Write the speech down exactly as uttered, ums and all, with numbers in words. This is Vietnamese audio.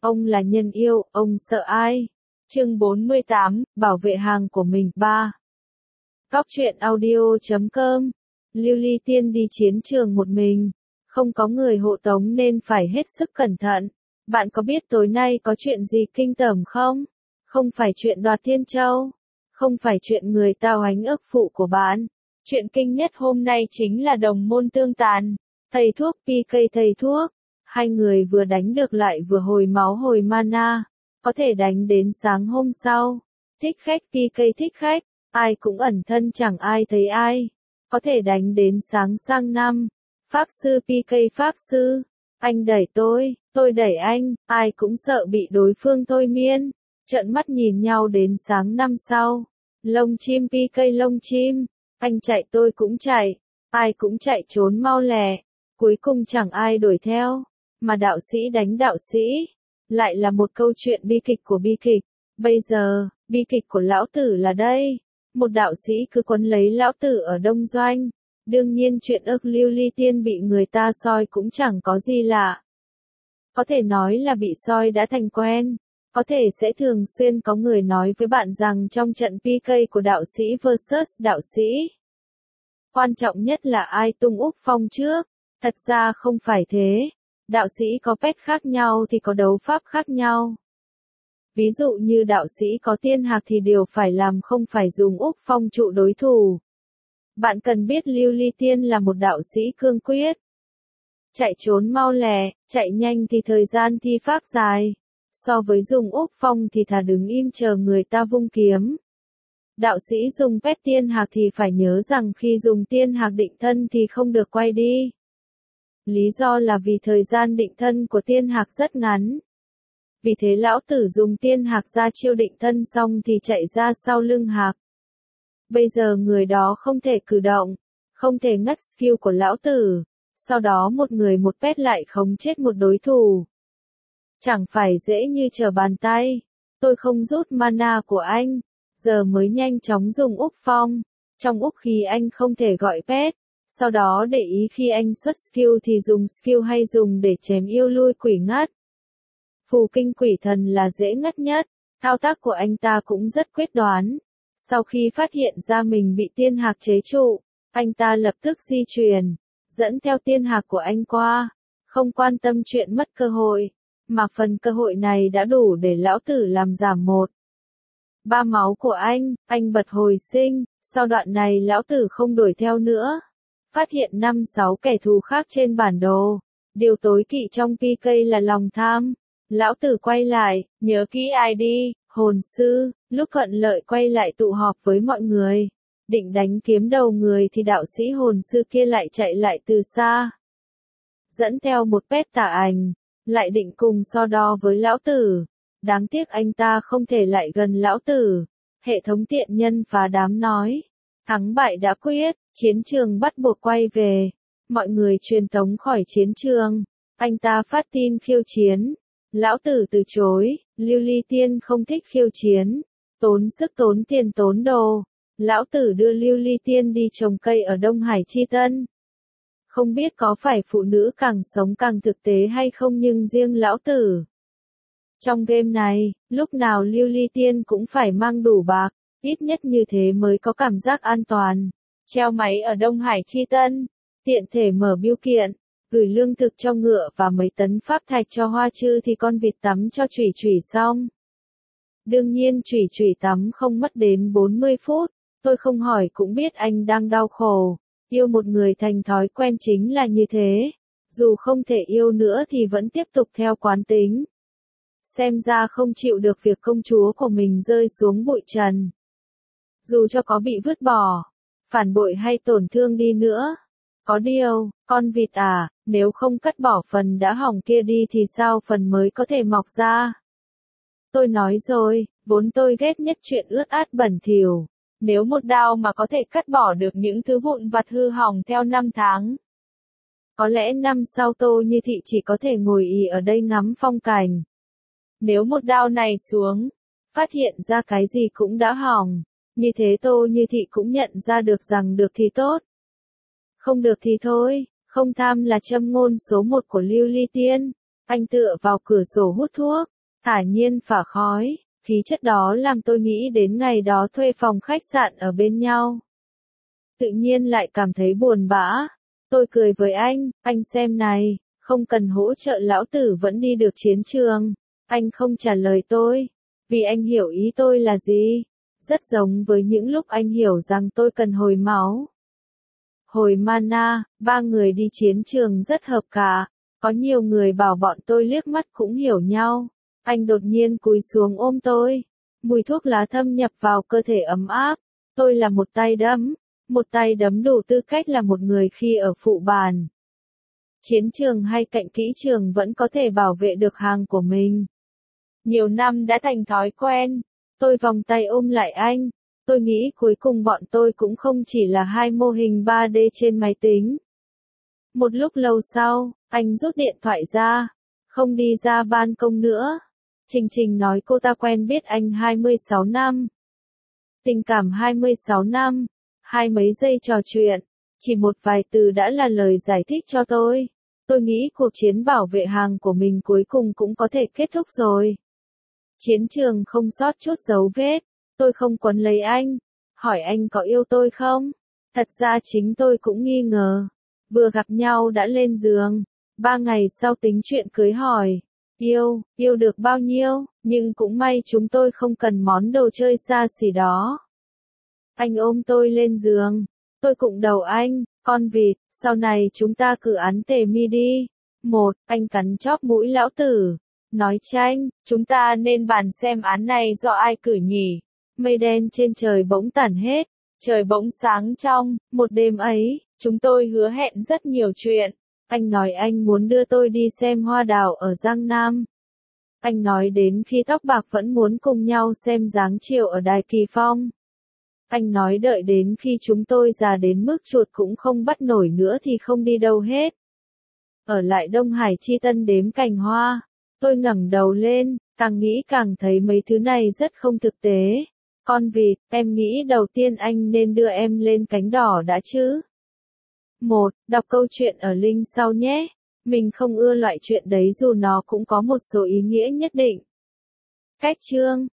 Ông là nhân yêu, ông sợ ai? Chương bốn mươi tám, bảo vệ hàng của mình. ba. Cóc truyện audio chấm com. Lưu Ly Tiên đi chiến trường một mình, không có người hộ tống nên phải hết sức cẩn thận. Bạn có biết tối nay có chuyện gì kinh tởm không? Không phải chuyện đoạt Thiên Châu, không phải chuyện người ta oánh ức phụ của bạn. Chuyện kinh nhất hôm nay chính là đồng môn tương tàn. Thầy thuốc pê ca thầy thuốc, hai người vừa đánh được lại vừa hồi máu hồi mana, có thể đánh đến sáng hôm sau. Thích khách pê ca thích khách, ai cũng ẩn thân chẳng ai thấy ai, có thể đánh đến sáng sang năm. Pháp sư pê ca pháp sư, anh đẩy tôi, tôi đẩy anh, ai cũng sợ bị đối phương thôi miên, trợn mắt nhìn nhau đến sáng năm sau. Lông chim pê ca lông chim, anh chạy tôi cũng chạy, ai cũng chạy trốn mau lẹ, cuối cùng chẳng ai đuổi theo, mà đạo sĩ đánh đạo sĩ. Lại là một câu chuyện bi kịch của bi kịch. Bây giờ, bi kịch của lão tử là đây. Một đạo sĩ cứ quấn lấy lão tử ở Đông Doanh. Đương nhiên chuyện ức Lưu Ly Tiên bị người ta soi cũng chẳng có gì lạ. Có thể nói là bị soi đã thành quen. Có thể sẽ thường xuyên có người nói với bạn rằng trong trận pê ca của đạo sĩ versus đạo sĩ, quan trọng nhất là ai tung úp phong trước. Thật ra không phải thế. Đạo sĩ có pet khác nhau thì có đấu pháp khác nhau. Ví dụ như đạo sĩ có tiên hạc thì điều phải làm không phải dùng úp phong trụ đối thủ. Bạn cần biết Lưu Ly Tiên là một đạo sĩ cương quyết. Chạy trốn mau lẹ, chạy nhanh thì thời gian thi pháp dài. So với dùng úp phong thì thà đứng im chờ người ta vung kiếm. Đạo sĩ dùng pet tiên hạc thì phải nhớ rằng khi dùng tiên hạc định thân thì không được quay đi. Lý do là vì thời gian định thân của tiên hạc rất ngắn. Vì thế lão tử dùng tiên hạc ra chiêu định thân xong thì chạy ra sau lưng hạc. Bây giờ người đó không thể cử động, không thể ngắt skill của lão tử. Sau đó một người một pet lại khống chết một đối thủ. Chẳng phải dễ như trở bàn tay. Tôi không rút mana của anh, giờ mới nhanh chóng dùng úp phong. Trong úp khí anh không thể gọi pet. Sau đó để ý khi anh xuất skill thì dùng skill hay dùng để chém yêu lui quỷ ngất. Phù kinh quỷ thần là dễ ngất nhất, thao tác của anh ta cũng rất quyết đoán. Sau khi phát hiện ra mình bị tiên hạc chế trụ, anh ta lập tức di chuyển, dẫn theo tiên hạc của anh qua, không quan tâm chuyện mất cơ hội, mà phần cơ hội này đã đủ để lão tử làm giảm một. Ba máu của anh, anh bật hồi sinh, sau đoạn này lão tử không đuổi theo nữa. Phát hiện năm sáu kẻ thù khác trên bản đồ. Điều tối kỵ trong pê ca là lòng tham. Lão tử quay lại, nhớ kỹ i đê, hồn sư, lúc thuận lợi quay lại tụ họp với mọi người. Định đánh kiếm đầu người thì đạo sĩ hồn sư kia lại chạy lại từ xa. Dẫn theo một pet tà ảnh, lại định cùng so đo với lão tử. Đáng tiếc anh ta không thể lại gần lão tử. Hệ thống tiện nhân phá đám nói. Thắng bại đã quyết, chiến trường bắt buộc quay về. Mọi người truyền tống khỏi chiến trường. Anh ta phát tin khiêu chiến. Lão tử từ chối, Lưu Ly Tiên không thích khiêu chiến. Tốn sức tốn tiền tốn đồ. Lão tử đưa Lưu Ly Tiên đi trồng cây ở Đông Hải Chi Tân. Không biết có phải phụ nữ càng sống càng thực tế hay không nhưng riêng lão tử. Trong game này, lúc nào Lưu Ly Tiên cũng phải mang đủ bạc. Ít nhất như thế mới có cảm giác an toàn. Treo máy ở Đông Hải Chi Tân, tiện thể mở bưu kiện, gửi lương thực cho ngựa và mấy tấn pháp thạch cho Hoa Chư thì con vịt tắm cho Chủy Chủy xong. Đương nhiên Chủy Chủy tắm không mất đến bốn mươi phút, tôi không hỏi cũng biết anh đang đau khổ. Yêu một người thành thói quen chính là như thế, dù không thể yêu nữa thì vẫn tiếp tục theo quán tính. Xem ra không chịu được việc công chúa của mình rơi xuống bụi trần. Dù cho có bị vứt bỏ, phản bội hay tổn thương đi nữa. Có điều, con vịt à, nếu không cắt bỏ phần đã hỏng kia đi thì sao phần mới có thể mọc ra? Tôi nói rồi, vốn tôi ghét nhất chuyện ướt át bẩn thỉu. Nếu một đao mà có thể cắt bỏ được những thứ vụn vặt hư hỏng theo năm tháng. Có lẽ năm sau Tô Như Thị chỉ có thể ngồi ì ở đây ngắm phong cảnh. Nếu một đao này xuống, phát hiện ra cái gì cũng đã hỏng. Như thế Tô Như Thị cũng nhận ra được rằng được thì tốt. Không được thì thôi, không tham là châm ngôn số một của Lưu Ly Tiên. Anh tựa vào cửa sổ hút thuốc, thả nhiên phả khói, khí chất đó làm tôi nghĩ đến ngày đó thuê phòng khách sạn ở bên nhau. Tự nhiên lại cảm thấy buồn bã. Tôi cười với anh, anh xem này, không cần hỗ trợ lão tử vẫn đi được chiến trường. Anh không trả lời tôi, vì anh hiểu ý tôi là gì. Rất giống với những lúc anh hiểu rằng tôi cần hồi máu. Hồi mana, ba người đi chiến trường rất hợp cả. Có nhiều người bảo bọn tôi liếc mắt cũng hiểu nhau. Anh đột nhiên cúi xuống ôm tôi. Mùi thuốc lá thâm nhập vào cơ thể ấm áp. Tôi là một tay đấm. Một tay đấm đủ tư cách là một người khi ở phụ bàn. Chiến trường hay cạnh kỹ trường vẫn có thể bảo vệ được hàng của mình. Nhiều năm đã thành thói quen. Tôi vòng tay ôm lại anh. Tôi nghĩ cuối cùng bọn tôi cũng không chỉ là hai mô hình ba D trên máy tính. Một lúc lâu sau, anh rút điện thoại ra. Không đi ra ban công nữa. Trình Trình nói cô ta quen biết anh hai mươi sáu năm. Tình cảm hai mươi sáu năm. Hai mấy giây trò chuyện. Chỉ một vài từ đã là lời giải thích cho tôi. Tôi nghĩ cuộc chiến bảo vệ hàng của mình cuối cùng cũng có thể kết thúc rồi. Chiến trường không sót chút dấu vết. Tôi không quấn lấy anh. Hỏi anh có yêu tôi không? Thật ra chính tôi cũng nghi ngờ. Vừa gặp nhau đã lên giường. Ba ngày sau tính chuyện cưới hỏi. Yêu, yêu được bao nhiêu, nhưng cũng may chúng tôi không cần món đồ chơi xa xỉ đó. Anh ôm tôi lên giường. Tôi cụng đầu anh, con vịt, sau này chúng ta cứ án tề mi đi. Một, anh cắn chóp mũi lão tử. Nói Tranh, chúng ta nên bàn xem án này do ai cử nhỉ. Mây đen trên trời bỗng tản hết. Trời bỗng sáng trong, một đêm ấy, chúng tôi hứa hẹn rất nhiều chuyện. Anh nói anh muốn đưa tôi đi xem hoa đào ở Giang Nam. Anh nói đến khi tóc bạc vẫn muốn cùng nhau xem dáng chiều ở Đài Kỳ Phong. Anh nói đợi đến khi chúng tôi già đến mức chuột cũng không bắt nổi nữa thì không đi đâu hết. Ở lại Đông Hải Chi Tân đếm cành hoa. Tôi ngẩng đầu lên, càng nghĩ càng thấy mấy thứ này rất không thực tế. Con vịt, em nghĩ đầu tiên anh nên đưa em lên cánh đỏ đã chứ. Một, đọc câu chuyện ở link sau nhé. Mình không ưa loại chuyện đấy dù nó cũng có một số ý nghĩa nhất định. Cách chương